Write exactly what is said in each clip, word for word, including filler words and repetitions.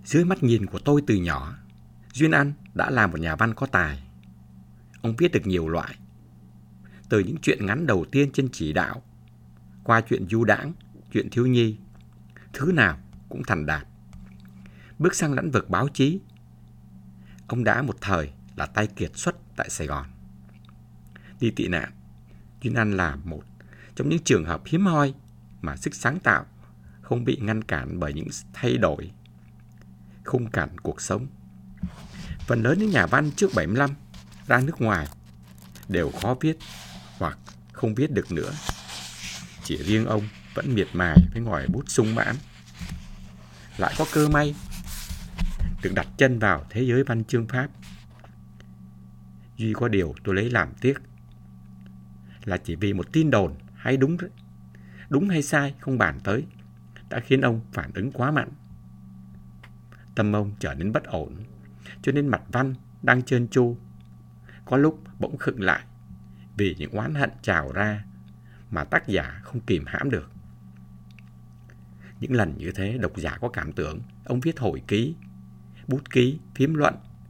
Dưới mắt nhìn của tôi từ nhỏ, Duyên An đã là một nhà văn có tài. Ông viết được nhiều loại, từ những truyện ngắn đầu tiên trên chỉ đạo, qua chuyện du đãng, chuyện thiếu nhi, thứ nào cũng thành đạt. Bước sang lĩnh vực báo chí, ông đã một thời là tay kiệt xuất tại Sài Gòn. Đi tị nạn, Duyên An là một trong những trường hợp hiếm hoi mà sức sáng tạo không bị ngăn cản bởi những thay đổi khung cảnh cuộc sống. Phần lớn những nhà văn trước bảy mươi lăm ra nước ngoài đều khó viết hoặc không viết được nữa. Chỉ riêng ông vẫn miệt mài với ngòi bút sung mãn. Lại có cơ may được đặt chân vào thế giới văn chương Pháp. Duy có điều tôi lấy làm tiếc là chỉ vì một tin đồn hay đúng đúng hay sai không bàn tới đã khiến ông phản ứng quá mạnh. Tâm ông trở nên bất ổn, cho nên mặt văn đang trơn tru có lúc bỗng khựng lại vì những oán hận trào ra mà tác giả không kìm hãm được. Những lần như thế, độc giả có cảm tưởng ông viết hồi ký, bút ký, phiếm luận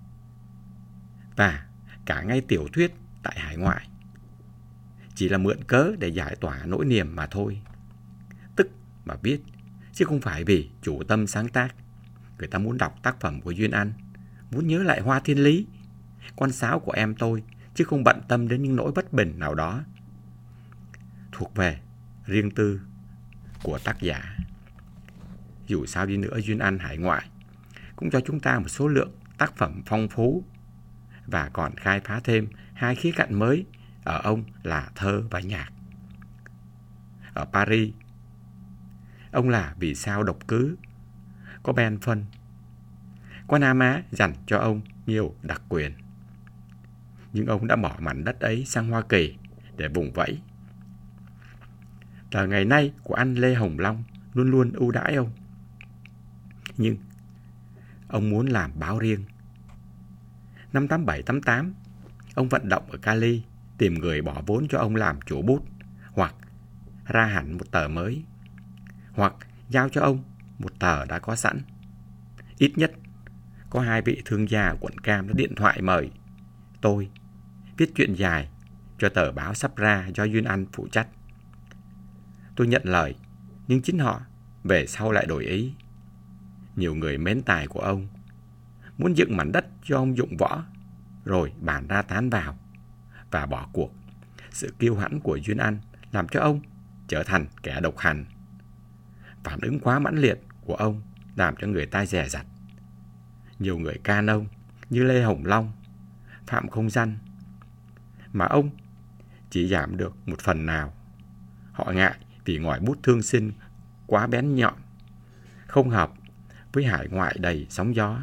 và cả ngay tiểu thuyết tại hải ngoại chỉ là mượn cớ để giải tỏa nỗi niềm mà thôi. Tức mà viết, chứ không phải vì chủ tâm sáng tác. Người ta muốn đọc tác phẩm của Duyên An, muốn nhớ lại Hoa Thiên Lý, con sáo của em tôi, chứ không bận tâm đến những nỗi bất bình nào đó thuộc về riêng tư của tác giả. Dù sao đi nữa, Duyên An hải ngoại cũng cho chúng ta một số lượng tác phẩm phong phú và còn khai phá thêm hai khía cạnh mới ở ông là thơ và nhạc. Ở Paris, ông là vì sao độc cứ, có ben phân. Có Nam Á dành cho ông nhiều đặc quyền. Nhưng ông đã bỏ mảnh đất ấy sang Hoa Kỳ để vùng vẫy. Tờ Ngày Nay của anh Lê Hồng Long luôn luôn ưu đãi ông. Nhưng ông muốn làm báo riêng. Năm tám bảy tám tám, ông vận động ở Cali tìm người bỏ vốn cho ông làm chủ bút, hoặc ra hẳn một tờ mới, hoặc giao cho ông một tờ đã có sẵn. Ít nhất có hai vị thương gia quận Cam đã điện thoại mời tôi viết truyện dài cho tờ báo sắp ra do Duyên An phụ trách. Tôi nhận lời, nhưng chính họ về sau lại đổi ý. Nhiều người mến tài của ông muốn dựng mảnh đất cho ông dụng võ, rồi bàn ra tán vào và bỏ cuộc. Sự kiêu hãnh của Duyên An làm cho ông trở thành kẻ độc hành. Phản ứng quá mãnh liệt của ông làm cho người ta dè dặt. Nhiều người can ông như Lê Hồng Long, Phạm Không Danh, mà ông chỉ giảm được một phần nào. Họ ngại vì ngòi bút thương sinh quá bén nhọn, không hợp với hải ngoại đầy sóng gió.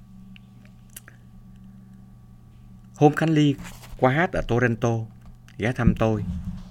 Hôm Khánh Ly qua hát ở Toronto, ghé thăm tôi.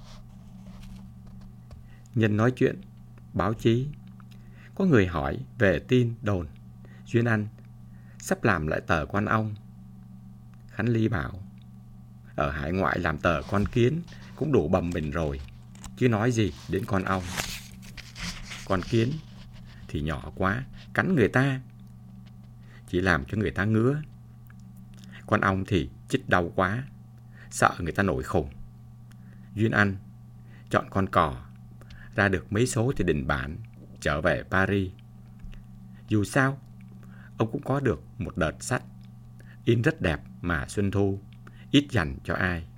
Nhân nói chuyện báo chí, có người hỏi về tin đồn Duyên An sắp làm lại tờ Quan Ong. Khánh Ly bảo, ở hải ngoại làm tờ Con Kiến cũng đủ bầm mình rồi, chứ nói gì đến Con Ong. Con Kiến thì nhỏ quá, cắn người ta, chỉ làm cho người ta ngứa. Con ong thì chích đau quá, sợ người ta nổi khùng. Duyên An chọn con cò, ra được mấy số thì đình bản, trở về Paris. Dù sao, ông cũng có được một đợt sách, in rất đẹp mà Xuân Thu, ít dành cho ai.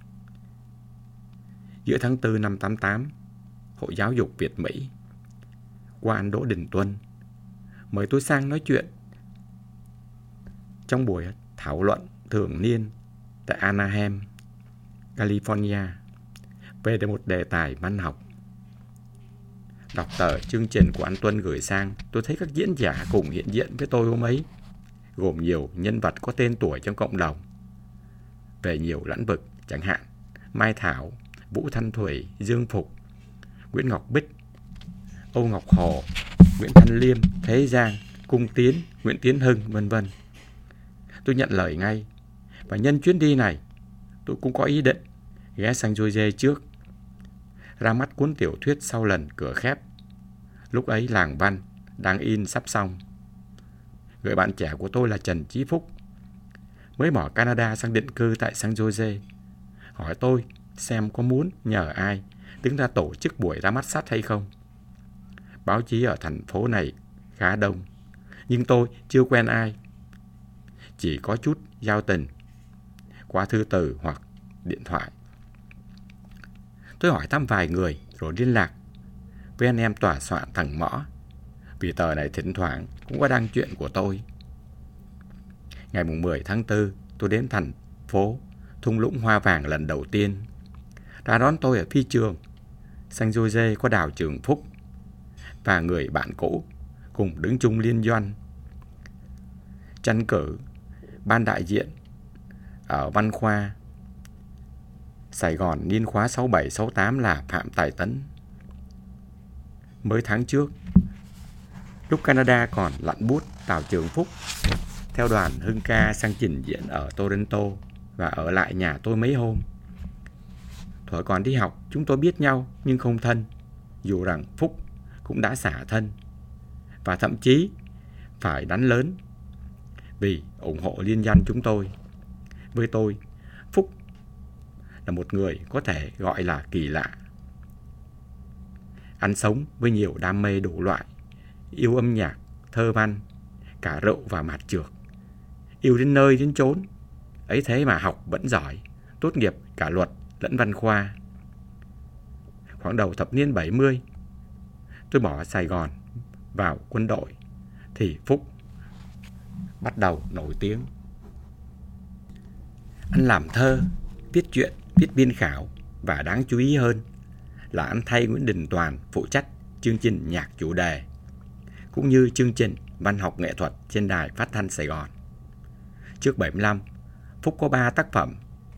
Giữa tháng tư năm tám tám, Hội Giáo dục Việt Mỹ qua anh Đỗ Đình Tuân mời tôi sang nói chuyện trong buổi thảo luận thường niên tại Anaheim, California, về một đề tài văn học. Đọc tờ chương trình của anh Tuân gửi sang, tôi thấy các diễn giả cùng hiện diện với tôi hôm ấy, gồm nhiều nhân vật có tên tuổi trong cộng đồng, về nhiều lĩnh vực, chẳng hạn Mai Thảo, Vũ Thanh Thủy, Dương Phục, Nguyễn Ngọc Bích, Âu Ngọc Hồ, Nguyễn Thanh Liêm, Thế Giang, Cung Tiến, Nguyễn Tiến Hưng, vân vân. Tôi nhận lời ngay, và nhân chuyến đi này, tôi cũng có ý định ghé sang Georgia trước, ra mắt cuốn tiểu thuyết Sau Lần Cửa Khép. Lúc ấy Làng Văn đang in sắp xong. Người bạn trẻ của tôi là Trần Chí Phúc, mới bỏ Canada sang định cư tại San Jose, hỏi tôi xem có muốn nhờ ai đứng ra tổ chức buổi ra mắt sách hay không. Báo chí ở thành phố này khá đông, nhưng tôi chưa quen ai, chỉ có chút giao tình qua thư từ hoặc điện thoại. Tôi hỏi thăm vài người rồi liên lạc với anh em tòa soạn thằng Mõ, vì tờ này thỉnh thoảng cũng có đăng chuyện của tôi. Ngày mười tháng tư, tôi đến thành phố thung lũng hoa vàng lần đầu tiên. Đã đón tôi ở phi trường San Jose có Đào Trường Phúc và người bạn cũ cùng đứng chung liên doanh tranh cử ban đại diện ở văn khoa Sài Gòn niên khóa sáu bảy sáu tám là Phạm Tài Tấn. Mới tháng trước, lúc Canada còn lặn bút, Đào Trường Phúc theo đoàn Hưng Ca sang trình diễn ở Toronto và ở lại nhà tôi mấy hôm. Thuở còn đi học, chúng tôi biết nhau nhưng không thân, dù rằng Phúc cũng đã xả thân và thậm chí phải đánh lớn vì ủng hộ liên danh chúng tôi. Với tôi, Phúc là một người có thể gọi là kỳ lạ. Anh sống với nhiều đam mê đủ loại, yêu âm nhạc, thơ văn, cả rượu và mạt trược, yêu đến nơi đến chốn. Ấy thế mà học vẫn giỏi, tốt nghiệp cả luật lẫn văn khoa. Khoảng đầu thập niên bảy mươi, tôi bỏ Sài Gòn vào quân đội, thì Phúc bắt đầu nổi tiếng. Anh làm thơ, viết truyện, viết biên khảo và đáng chú ý hơn là anh thay Nguyễn Đình Toàn phụ trách chương trình nhạc chủ đề cũng như chương trình văn học nghệ thuật trên đài phát thanh Sài Gòn. Trước bảy mươi lăm, Phúc có ba tác phẩm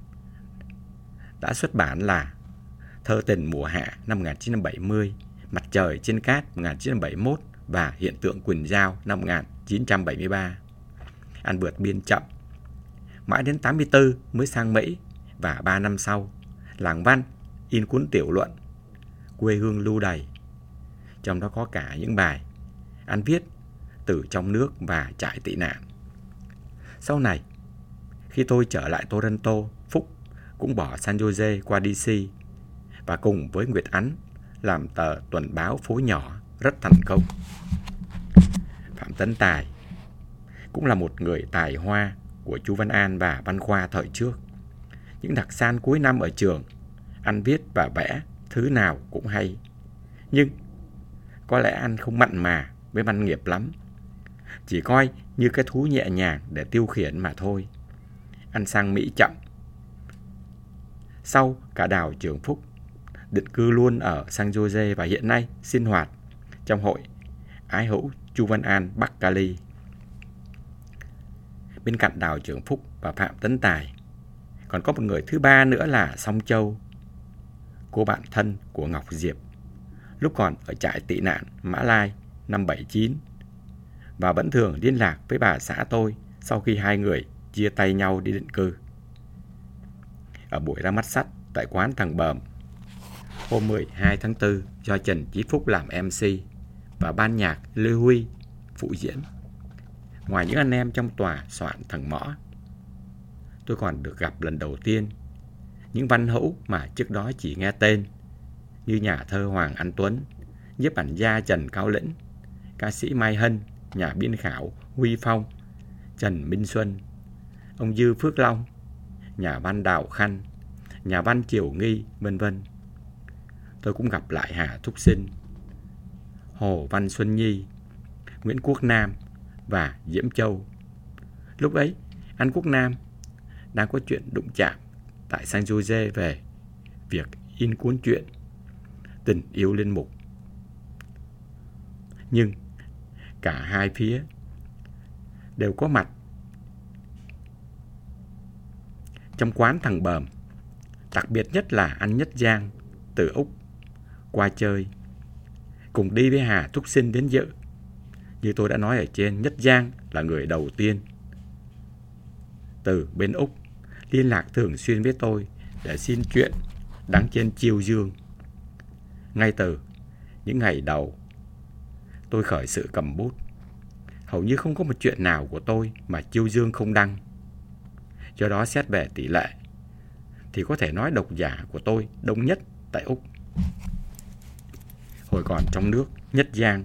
đã xuất bản là Thơ tình mùa hạ năm một nghìn chín trăm bảy mươi, Mặt trời trên cát một nghìn chín trăm bảy mươi mốt và Hiện tượng Quỳnh Giao năm một nghìn chín trăm bảy mươi ba. Anh vượt biên chậm, mãi đến tám mươi tư mới sang Mỹ, và ba năm sau, Làng Văn in cuốn tiểu luận Quê hương lưu đày. Trong đó có cả những bài anh viết từ trong nước và trại tị nạn. Sau này, khi tôi trở lại Toronto, Phúc cũng bỏ San Jose qua đê xê và cùng với Nguyệt Ánh làm tờ tuần báo phố nhỏ rất thành công. Phạm Tấn Tài cũng là một người tài hoa của chú Văn An và Văn Khoa thời trước. Những đặc san cuối năm ở trường, anh viết và vẽ thứ nào cũng hay. Nhưng có lẽ anh không mặn mà với văn nghiệp lắm, chỉ coi như cái thú nhẹ nhàng để tiêu khiển mà thôi. Anh sang Mỹ chậm. Sau cả Đào Trường Phúc định cư luôn ở San Jose và hiện nay sinh hoạt trong hội ái hữu Chu Văn An Bắc Cali. Bên cạnh Đào Trường Phúc và Phạm Tấn Tài, còn có một người thứ ba nữa là Song Châu, cô bạn thân của Ngọc Diệp, lúc còn ở trại tị nạn Mã Lai năm bảy chín, và vẫn thường liên lạc với bà xã tôi sau khi hai người chia tay nhau đi định cư. Ở buổi ra mắt sách tại quán Thằng Bờm hôm mười hai tháng tư do Trần Chí Phúc làm em xê và ban nhạc Lê Huy phụ diễn, ngoài những anh em trong tòa soạn Thằng Mõ, tôi còn được gặp lần đầu tiên những văn hữu mà trước đó chỉ nghe tên, như nhà thơ Hoàng Anh Tuấn, nhiếp ảnh gia Trần Cao Lĩnh, ca sĩ Mai Hân, nhà biên khảo Huy Phong, Trần Minh Xuân, ông Dư Phước Long, nhà văn Đào Khanh, nhà văn Triều Nghi, vân vân. Tôi cũng gặp lại Hà Thúc Sinh, Hồ Văn Xuân Nhi, Nguyễn Quốc Nam và Diễm Châu. Lúc ấy, anh Quốc Nam đang có chuyện đụng chạm tại San Jose về việc in cuốn truyện Tình yêu linh mục. Nhưng cả hai phía đều có mặt trong quán Thằng Bờm. Đặc biệt nhất là anh Nhất Giang từ Úc qua chơi, cùng đi với Hà Thúc Sinh đến dự. Như tôi đã nói ở trên, Nhất Giang là người đầu tiên từ bên Úc liên lạc thường xuyên với tôi để xin chuyện đăng trên Chiêu Dương. Ngay từ những ngày đầu tôi khởi sự cầm bút, Hầu như không có một chuyện nào của tôi mà Chiêu Dương không đăng. Do đó xét về tỷ lệ thì có thể nói độc giả của tôi đông nhất tại Úc. Hồi còn trong nước, Nhất Giang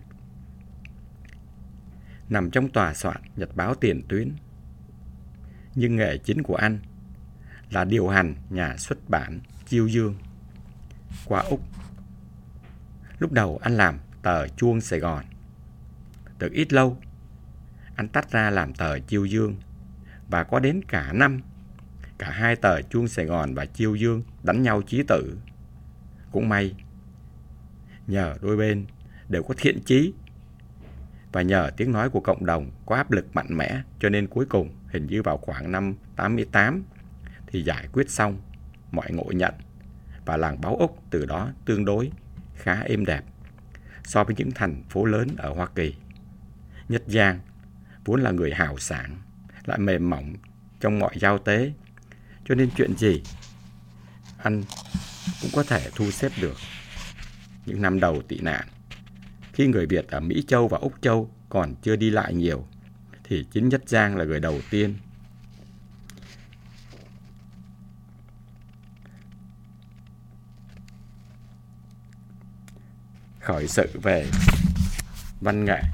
nằm trong tòa soạn nhật báo tiền tuyến. Nhưng nghề chính của anh là điều hành nhà xuất bản Chiêu Dương qua Úc. Lúc đầu anh làm tờ Chuông Sài Gòn. Được ít lâu, anh tách ra làm tờ Chiêu Dương, và có đến cả năm, cả hai tờ Chuông Sài Gòn và Chiêu Dương đánh nhau chí tử. Cũng may, nhờ đôi bên đều có thiện chí và nhờ tiếng nói của cộng đồng có áp lực mạnh mẽ, cho nên cuối cùng hình như vào khoảng năm tám mươi tám thì giải quyết xong, mọi ngộ nhận, và làng báo Úc từ đó tương đối khá êm đẹp so với những thành phố lớn ở Hoa Kỳ. Nhất Giang vốn là người hào sảng, lại mềm mỏng trong mọi giao tế, cho nên chuyện gì anh cũng có thể thu xếp được. Những năm đầu tị nạn, khi người Việt ở Mỹ Châu và Úc Châu còn chưa đi lại nhiều, thì chính Nhất Giang là người đầu tiên khởi sự về văn nghệ.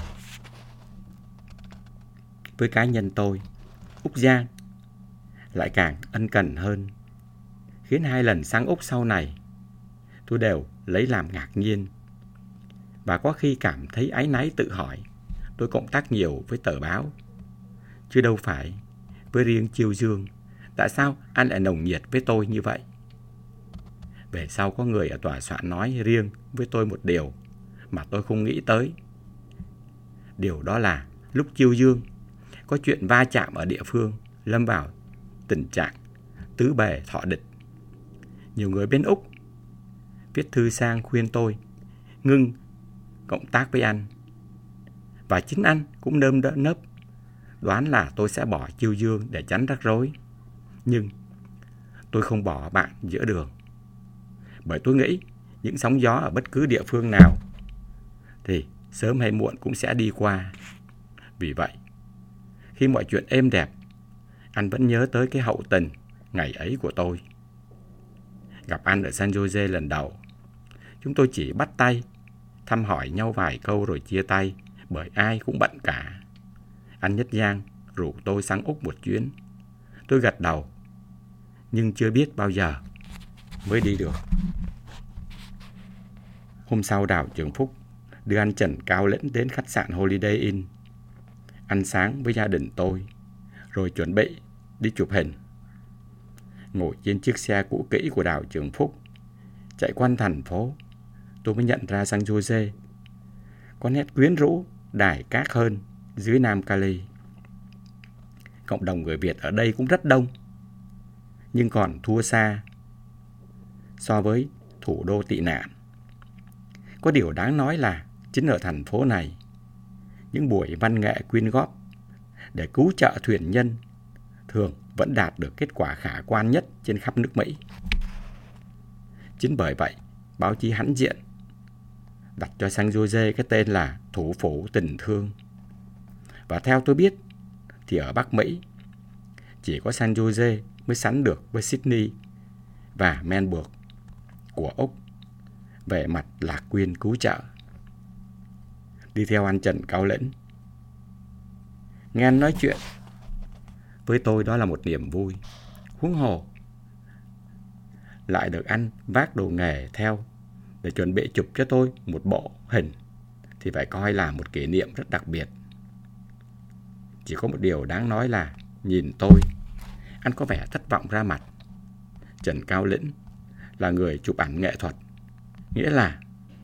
Với cá nhân tôi, Úc Giang lại càng ân cần hơn, khiến hai lần sang Úc sau này tôi đều lấy làm ngạc nhiên, và có khi cảm thấy áy náy tự hỏi tôi cộng tác nhiều với tờ báo, chứ đâu phải với riêng Chiêu Dương. Tại sao anh lại nồng nhiệt với tôi như vậy? Về sau có người ở tòa soạn nói riêng với tôi một điều mà tôi không nghĩ tới. Điều đó là lúc Chiêu Dương có chuyện va chạm ở địa phương, lâm vào tình trạng tứ bề thọ địch, nhiều người bên Úc viết thư sang khuyên tôi ngưng cộng tác với anh. Và chính anh cũng nơm đỡ nấp đoán là tôi sẽ bỏ Chiêu Dương để tránh rắc rối. Nhưng tôi không bỏ bạn giữa đường, bởi tôi nghĩ những sóng gió ở bất cứ địa phương nào thì sớm hay muộn cũng sẽ đi qua. Vì vậy, khi mọi chuyện êm đẹp, anh vẫn nhớ tới cái hậu tình ngày ấy của tôi. Gặp anh ở San Jose lần đầu, chúng tôi chỉ bắt tay, thăm hỏi nhau vài câu rồi chia tay, bởi ai cũng bận cả. Anh Nhất Giang rủ tôi sang Úc một chuyến. Tôi gật đầu, nhưng chưa biết bao giờ mới đi được. Hôm sau Đào Trường Phúc đưa anh Trần Cao Lĩnh đến khách sạn Holiday Inn, ăn sáng với gia đình tôi, rồi chuẩn bị đi chụp hình. Ngồi trên chiếc xe cũ kỹ của Đào Trường Phúc, chạy quanh thành phố, tôi mới nhận ra San Jose có nét quyến rũ, đài cát hơn dưới Nam Cali. Cộng đồng người Việt ở đây cũng rất đông, nhưng còn thua xa so với thủ đô tị nạn. Có điều đáng nói là chính ở thành phố này, những buổi văn nghệ quyên góp để cứu trợ thuyền nhân thường vẫn đạt được kết quả khả quan nhất trên khắp nước Mỹ. Chính bởi vậy, báo chí hãnh diện đặt cho San Jose cái tên là thủ phủ tình thương. Và theo tôi biết, thì ở Bắc Mỹ, chỉ có San Jose mới sánh được với Sydney và Melbourne của Úc về mặt lạc quyên cứu trợ. Đi theo anh Trần Cao Lĩnh, nghe anh nói chuyện, với tôi đó là một niềm vui. Huống hồ lại được anh vác đồ nghề theo để chuẩn bị chụp cho tôi một bộ hình, thì phải coi là một kỷ niệm rất đặc biệt. Chỉ có một điều đáng nói là nhìn tôi, anh có vẻ thất vọng ra mặt. Trần Cao Lĩnh là người chụp ảnh nghệ thuật, nghĩa là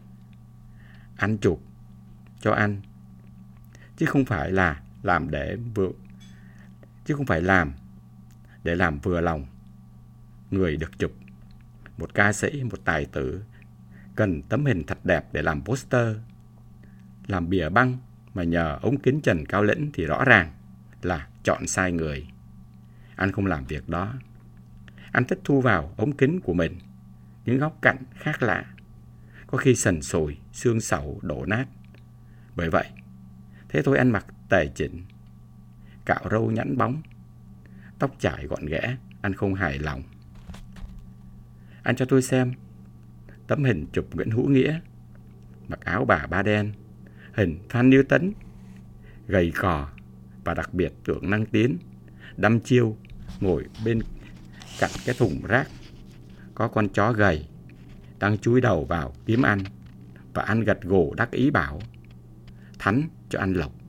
anh chụp cho anh, chứ không phải là làm để vừa chứ không phải làm để làm vừa lòng người được chụp. Một ca sĩ, một tài tử cần tấm hình thật đẹp để làm poster, làm bìa băng, mà nhờ ống kính Trần Cao Lĩnh thì rõ ràng là chọn sai người. Anh không làm việc đó. Anh thích thu vào ống kính của mình những góc cạnh khác lạ, có khi sần sùi, xương sẩu, đổ nát. Bởi vậy, thế thôi anh mặc tề chỉnh, cạo râu nhẵn bóng, tóc chải gọn ghẽ. Anh không hài lòng. Anh cho tôi xem tấm hình chụp Nguyễn Hữu Nghĩa, mặc áo bà ba đen, hình Phan Như Tấn, gầy cò và đặc biệt tưởng năng tiến, đăm chiêu ngồi bên cạnh cái thùng rác. Có con chó gầy đang chúi đầu vào kiếm ăn, và anh gật gù đắc ý bảo: Thánh cho anh lộc.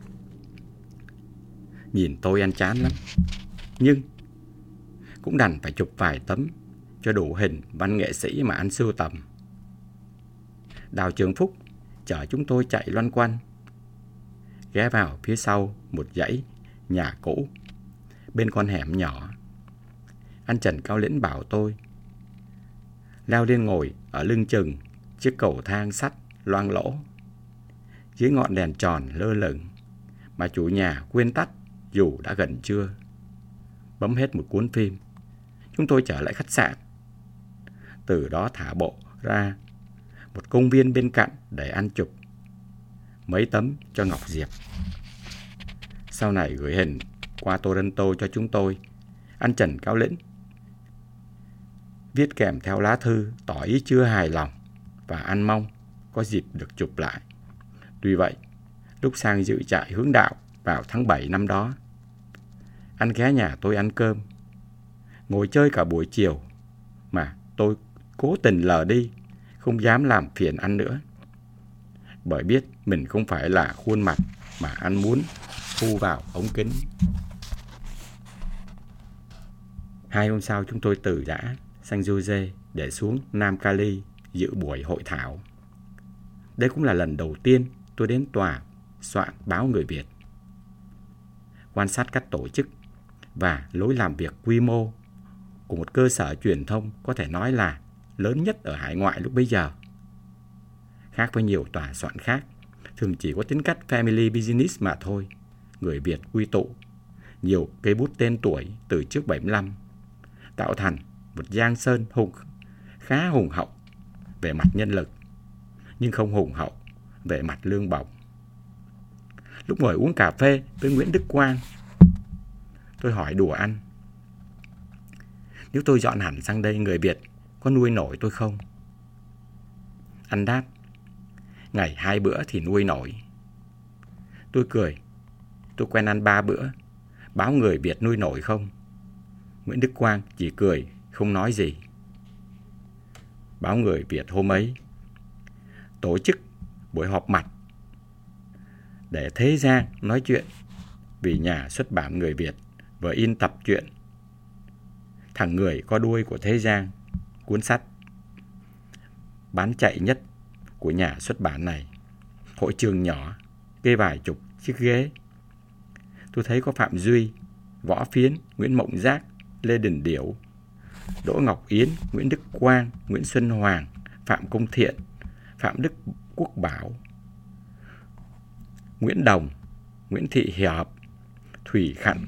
Nhìn tôi anh chán lắm, nhưng cũng đành phải chụp vài tấm cho đủ hình văn nghệ sĩ mà anh sưu tầm. Đào Trường Phúc chở chúng tôi chạy loanh quanh, ghé vào phía sau một dãy nhà cũ bên con hẻm nhỏ. Anh Trần Cao Lĩnh bảo tôi leo lên ngồi ở lưng chừng chiếc cầu thang sắt loang lỗ. Dưới ngọn đèn tròn lơ lửng mà chủ nhà quên tắt dù đã gần trưa. Bấm hết một cuốn phim, chúng tôi trở lại khách sạn. Từ đó thả bộ ra một công viên bên cạnh để ăn chụp mấy tấm cho Ngọc Diệp. Sau này gửi hình qua Toronto cho chúng tôi, anh Trần Cao Lĩnh viết kèm theo lá thư tỏ ý chưa hài lòng và anh mong có dịp được chụp lại. Tuy vậy, lúc sang dự trại hướng đạo vào tháng bảy năm đó, anh ghé nhà tôi ăn cơm, ngồi chơi cả buổi chiều mà tôi cố tình lờ đi, không dám làm phiền anh nữa, bởi biết mình không phải là khuôn mặt mà anh muốn thu vào ống kính. Hai hôm sau chúng tôi từ giã San Jose để xuống Nam Cali dự buổi hội thảo. Đây cũng là lần đầu tiên tôi đến tòa soạn báo Người Việt. Quan sát các tổ chức và lối làm việc quy mô của một cơ sở truyền thông có thể nói là lớn nhất ở hải ngoại lúc bấy giờ. Khác với nhiều tòa soạn khác, thường chỉ có tính cách family business mà thôi. Người Việt quy tụ nhiều cây bút tên tuổi từ trước bảy mươi lăm, tạo thành một giang sơn hùng khá hùng hậu về mặt nhân lực, nhưng không hùng hậu về mặt lương bổng. Lúc ngồi uống cà phê với Nguyễn Đức Quang, tôi hỏi đùa anh: nếu tôi dọn hẳn sang đây, người Việt có nuôi nổi tôi không? Anh đáp: ngày hai bữa thì nuôi nổi. Tôi cười: tôi quen ăn ba bữa, báo Người Việt nuôi nổi không? Nguyễn Đức Quang chỉ cười, không nói gì. Báo Người Việt hôm ấy tổ chức buổi họp mặt để thế gian nói chuyện, vì nhà xuất bản Người Việt vừa in tập truyện Thằng Người Có Đuôi của Thế Giang, cuốn sách bán chạy nhất của nhà xuất bản này. Hội trường nhỏ, kê vài chục chiếc ghế. Tôi thấy có Phạm Duy, Võ Phiến, Nguyễn Mộng Giác, Lê Đình Điểu, Đỗ Ngọc Yến, Nguyễn Đức Quang, Nguyễn Xuân Hoàng, Phạm Công Thiện, Phạm Đức Quốc Bảo, Nguyễn Đồng, Nguyễn Thị Hiệp, Thủy Khạnh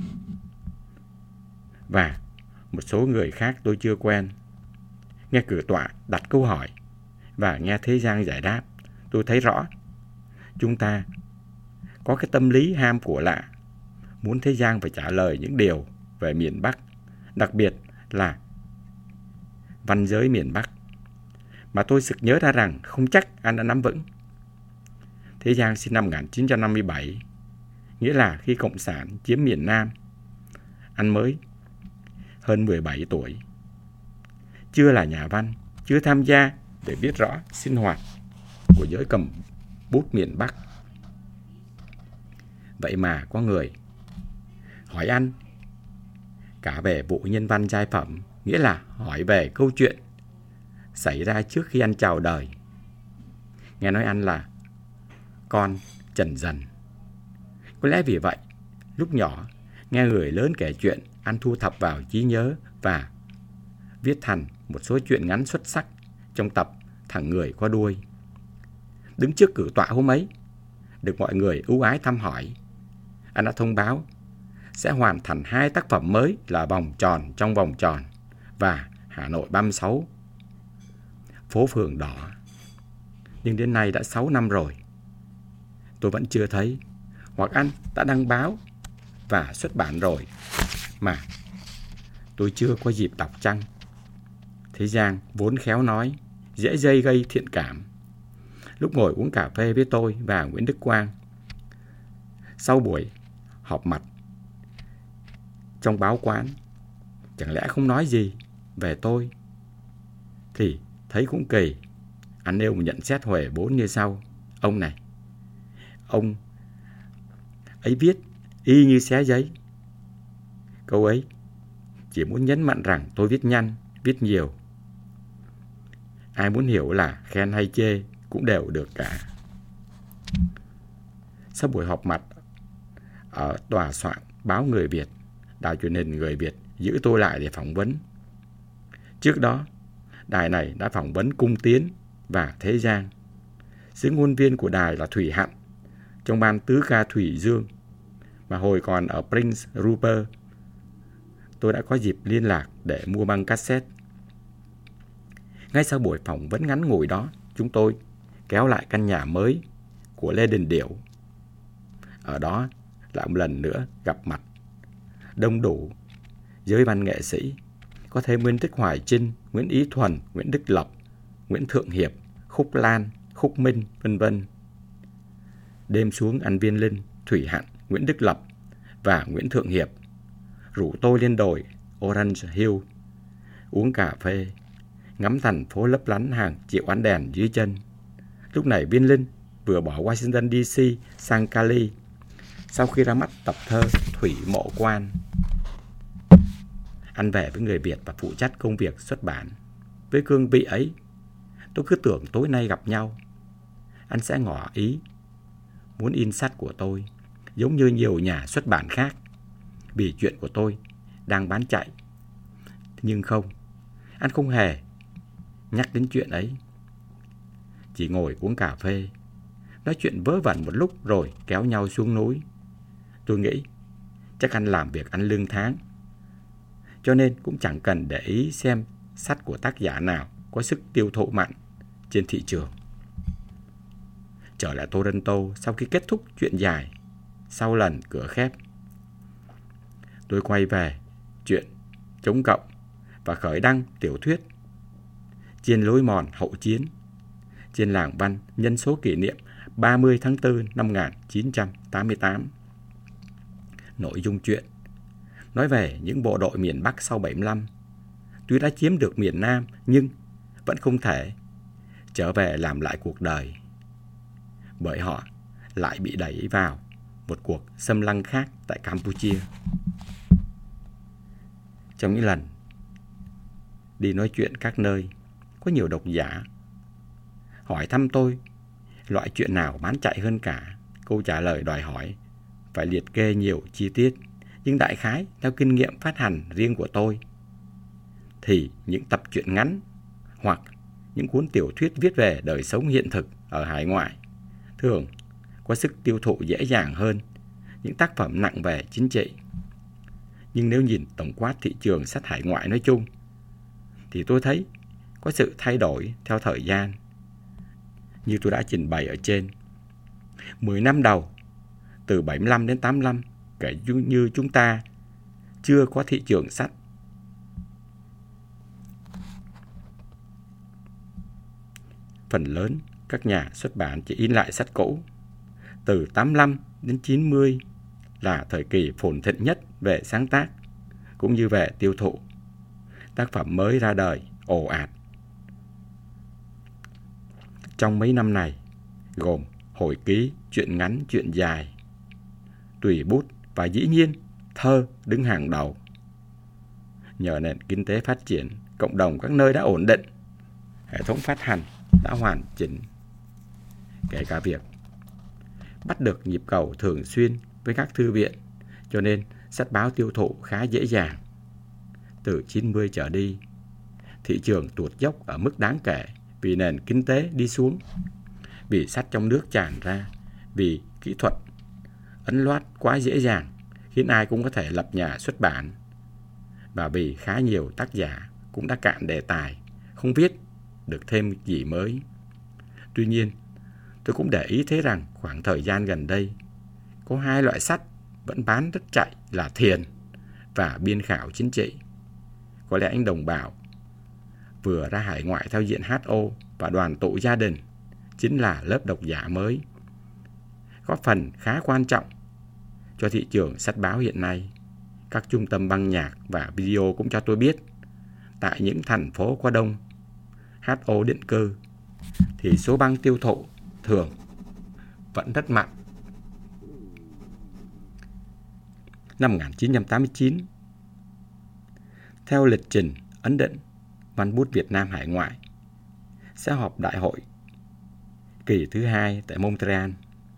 và một số người khác tôi chưa quen. Nghe cử tọa đặt câu hỏi và nghe Thế Giang giải đáp, tôi thấy rõ chúng ta có cái tâm lý ham của lạ, muốn Thế Giang phải trả lời những điều về miền Bắc, đặc biệt là văn giới miền Bắc, mà tôi sực nhớ ra rằng không chắc anh đã nắm vững. Thế Giang sinh năm một nghìn chín trăm năm mươi bảy, nghĩa là khi Cộng sản chiếm miền Nam, anh mới hơn mười bảy tuổi. Chưa là nhà văn, chưa tham gia để biết rõ sinh hoạt của giới cầm bút miền Bắc. Vậy mà có người hỏi anh cả về vụ nhân văn giai phẩm, nghĩa là hỏi về câu chuyện xảy ra trước khi anh chào đời. Nghe nói anh là con Trần Dần. Có lẽ vì vậy, lúc nhỏ nghe người lớn kể chuyện, anh thu thập vào trí nhớ và viết thành một số truyện ngắn xuất sắc trong tập Thằng Người Có Đuôi. Đứng trước cử tọa hôm ấy, được mọi người ưu ái thăm hỏi, anh đã thông báo sẽ hoàn thành hai tác phẩm mới là Vòng Tròn Trong Vòng Tròn và Hà Nội ba mươi sáu, Phố Phường Đỏ. Nhưng đến nay đã sáu năm rồi, tôi vẫn chưa thấy hoặc anh đã đăng báo và xuất bản rồi mà tôi chưa có dịp đọc chăng? Thế Giang vốn khéo nói, dễ dây gây thiện cảm. Lúc ngồi uống cà phê với tôi và Nguyễn Đức Quang, sau buổi họp mặt trong báo quán, chẳng lẽ không nói gì về tôi? Thì thấy cũng kỳ. Anh nêu một nhận xét huề bốn như sau: ông này, ông ấy viết y như xé giấy. Câu ấy chỉ muốn nhấn mạnh rằng tôi viết nhanh, viết nhiều. Ai muốn hiểu là khen hay chê cũng đều được cả. Sau buổi họp mặt ở tòa soạn báo Người Việt, đài truyền hình Người Việt giữ tôi lại để phỏng vấn. Trước đó, đài này đã phỏng vấn Cung Tiến và Thế Giang. Sứ ngôn viên của đài là Thủy Hạnh trong ban tứ ca Thủy Dương, mà hồi còn ở Prince Rupert, tôi đã có dịp liên lạc để mua băng cassette. Ngay sau buổi phỏng vấn ngắn ngủi đó, chúng tôi kéo lại căn nhà mới của Lê Đình Điểu. Ở đó lại một lần nữa gặp mặt đông đủ giới văn nghệ sĩ, có thêm Nguyễn Thích Hoài Trinh, Nguyễn Ý Thuần, Nguyễn Đức Lộc, Nguyễn Thượng Hiệp, Khúc Lan, Khúc Minh, vân vân. Đêm xuống ăn viên linh, Thủy Hạnh, Nguyễn Đức Lộc và Nguyễn Thượng Hiệp rủ tôi lên đồi Orange Hill uống cà phê, ngắm thành phố lấp lánh hàng triệu ánh đèn dưới chân. Lúc này Viên Linh vừa bỏ Washington đê xê sang Cali sau khi ra mắt tập thơ Thủy Mộ Quan. Anh về với Người Việt và phụ trách công việc xuất bản. Với cương vị ấy, tôi cứ tưởng tối nay gặp nhau, anh sẽ ngỏ ý muốn in sách của tôi, giống như nhiều nhà xuất bản khác, vì chuyện của tôi đang bán chạy. Nhưng không, anh không hề nhắc đến chuyện ấy. Chỉ ngồi uống cà phê, nói chuyện vớ vẩn một lúc rồi kéo nhau xuống núi. Tôi nghĩ chắc anh làm việc ăn lương tháng, cho nên cũng chẳng cần để ý xem sách của tác giả nào có sức tiêu thụ mạnh trên thị trường. Trở lại Toronto sau khi kết thúc chuyện dài, sau lần cửa khép, tôi quay về chuyện chống cộng và khởi đăng tiểu thuyết Trên lối mòn hậu chiến trên làng văn nhân số kỷ niệm ba mươi tháng tư năm một nghìn chín trăm tám mươi tám. Nội dung chuyện nói về những bộ đội miền Bắc sau bảy mươi lăm, tuy đã chiếm được miền Nam nhưng vẫn không thể trở về làm lại cuộc đời, bởi họ lại bị đẩy vào một cuộc xâm lăng khác tại Campuchia. Trong những lần đi nói chuyện các nơi, có nhiều độc giả hỏi thăm tôi loại chuyện nào bán chạy hơn cả. Câu trả lời đòi hỏi phải liệt kê nhiều chi tiết, nhưng đại khái theo kinh nghiệm phát hành riêng của tôi thì những tập truyện ngắn hoặc những cuốn tiểu thuyết viết về đời sống hiện thực ở hải ngoại thường có sức tiêu thụ dễ dàng hơn những tác phẩm nặng về chính trị. Nhưng nếu nhìn tổng quát thị trường sách hải ngoại nói chung thì tôi thấy có sự thay đổi theo thời gian. Như tôi đã trình bày ở trên, mười năm đầu, từ bảy mươi lăm đến tám mươi lăm, kể như chúng ta chưa có thị trường sách. Phần lớn các nhà xuất bản chỉ in lại sách cũ. Từ tám mươi lăm đến chín mươi là thời kỳ phồn thịnh nhất về sáng tác cũng như về tiêu thụ. Tác phẩm mới ra đời ồ ạt. Trong mấy năm này, gồm hồi ký, truyện ngắn, truyện dài, tùy bút và dĩ nhiên thơ đứng hàng đầu. Nhờ nền kinh tế phát triển, cộng đồng các nơi đã ổn định, hệ thống phát hành đã hoàn chỉnh. Kể cả việc bắt được nhịp cầu thường xuyên với các thư viện, cho nên sách báo tiêu thụ khá dễ dàng. Từ chín mươi trở đi, thị trường tuột dốc ở mức đáng kể vì nền kinh tế đi xuống, vì sách trong nước tràn ra, vì kỹ thuật ấn loát quá dễ dàng khiến ai cũng có thể lập nhà xuất bản, và vì khá nhiều tác giả cũng đã cạn đề tài, không viết được thêm gì mới. Tuy nhiên, tôi cũng để ý thấy rằng khoảng thời gian gần đây có hai loại sách vẫn bán rất chạy là Thiền và Biên khảo chính trị. Có lẽ anh Đồng bảo vừa ra hải ngoại theo diện hát o và Đoàn tụ gia đình chính là lớp độc giả mới, góp phần khá quan trọng cho thị trường sách báo hiện nay. Các trung tâm băng nhạc và video cũng cho tôi biết, tại những thành phố có đông hát o định cư thì số băng tiêu thụ thường vẫn rất mạnh. Năm một nghìn chín trăm tám mươi chín, theo lịch trình ấn định, Văn bút Việt Nam hải ngoại sẽ họp đại hội kỳ thứ hai tại Montreal.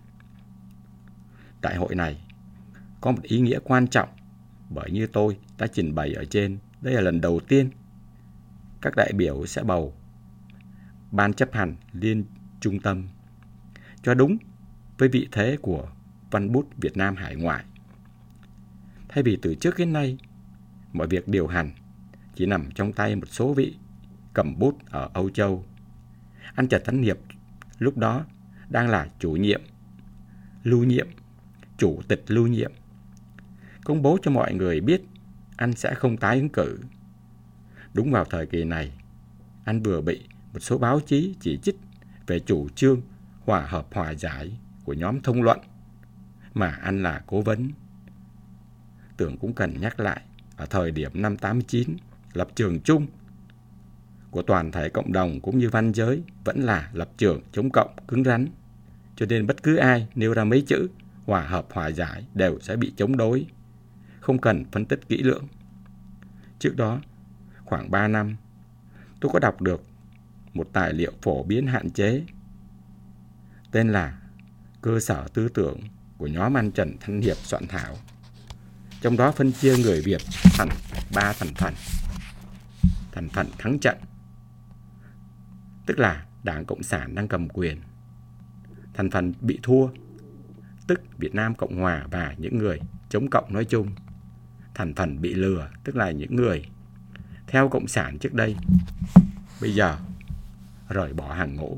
Đại hội này có một ý nghĩa quan trọng bởi như tôi đã trình bày ở trên, đây là lần đầu tiên các đại biểu sẽ bầu ban chấp hành liên trung tâm cho đúng với vị thế của Văn bút Việt Nam hải ngoại. Thay vì từ trước đến nay, mọi việc điều hành chỉ nằm trong tay một số vị cầm bút ở Âu Châu, anh Trần Tấn Hiệp lúc đó đang là chủ nhiệm, lưu nhiệm, chủ tịch lưu nhiệm, công bố cho mọi người biết anh sẽ không tái ứng cử. Đúng vào thời kỳ này, anh vừa bị một số báo chí chỉ trích về chủ trương hòa hợp hòa giải của nhóm Thông luận mà anh là cố vấn. Tưởng cũng cần nhắc lại, ở thời điểm năm tám mươi chín, lập trường chung của toàn thể cộng đồng cũng như văn giới vẫn là lập trường chống cộng cứng rắn, cho nên bất cứ ai nêu ra mấy chữ hòa hợp hòa giải đều sẽ bị chống đối, không cần phân tích kỹ lưỡng. Trước đó, khoảng ba năm, tôi có đọc được một tài liệu phổ biến hạn chế tên là Cơ sở tư tưởng của nhóm anh Trần Tấn Hiệp soạn thảo. Trong đó phân chia người Việt thành ba thành phần. Thành phần thắng trận, tức là Đảng Cộng sản đang cầm quyền. Thành phần bị thua, tức Việt Nam Cộng Hòa và những người chống cộng nói chung. Thành phần bị lừa, tức là những người theo Cộng sản trước đây, bây giờ rời bỏ hàng ngũ.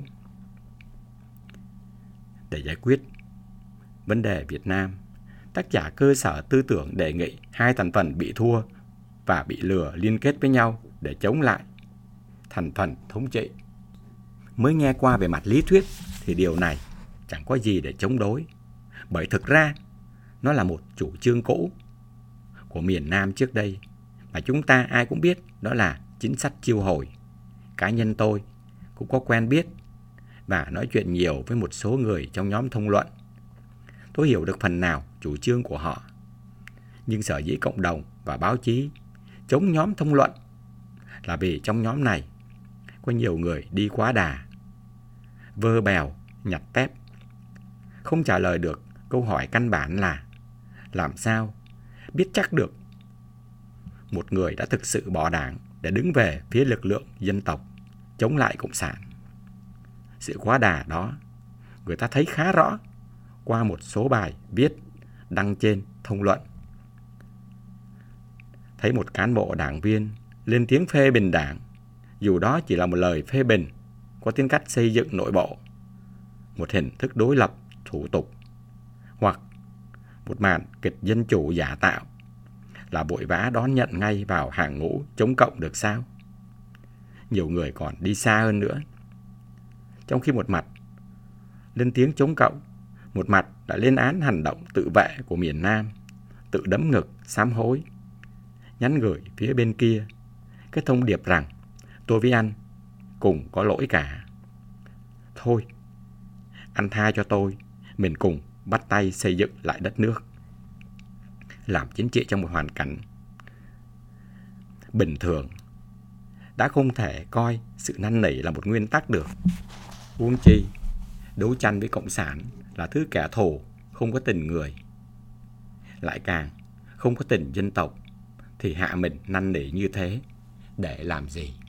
Để giải quyết vấn đề Việt Nam, tác giả Cơ sở tư tưởng đề nghị hai thành phần bị thua và bị lừa liên kết với nhau để chống lại thành phần thống trị. Mới nghe qua về mặt lý thuyết thì điều này chẳng có gì để chống đối, bởi thực ra nó là một chủ trương cũ của miền Nam trước đây mà chúng ta ai cũng biết, đó là chính sách chiêu hồi. Cá nhân tôi cũng có quen biết và nói chuyện nhiều với một số người trong nhóm Thông luận. Tôi hiểu được phần nào chủ trương của họ. Nhưng sở dĩ cộng đồng và báo chí chống nhóm Thông luận là vì trong nhóm này có nhiều người đi quá đà, vơ bèo, nhặt tép, không trả lời được câu hỏi căn bản là làm sao biết chắc được một người đã thực sự bỏ đảng để đứng về phía lực lượng dân tộc chống lại Cộng sản. Sự quá đà đó người ta thấy khá rõ qua một số bài viết đăng trên Thông luận. Thấy một cán bộ đảng viên lên tiếng phê bình đảng, dù đó chỉ là một lời phê bình có tính cách xây dựng nội bộ, một hình thức đối lập thủ tục, hoặc một màn kịch dân chủ giả tạo, là vội vã đón nhận ngay vào hàng ngũ chống cộng được sao? Nhiều người còn đi xa hơn nữa. Trong khi một mặt lên tiếng chống cộng, một mặt đã lên án hành động tự vệ của miền Nam, tự đấm ngực, sám hối, nhắn gửi phía bên kia cái thông điệp rằng tôi với anh cùng có lỗi cả. Thôi, anh tha cho tôi, mình cùng bắt tay xây dựng lại đất nước. Làm chính trị trong một hoàn cảnh bình thường đã không thể coi sự năn nỉ là một nguyên tắc được. Huống chi, đấu tranh với Cộng sản là thứ kẻ thù không có tình người, lại càng không có tình dân tộc, thì hạ mình năn nỉ như thế để làm gì?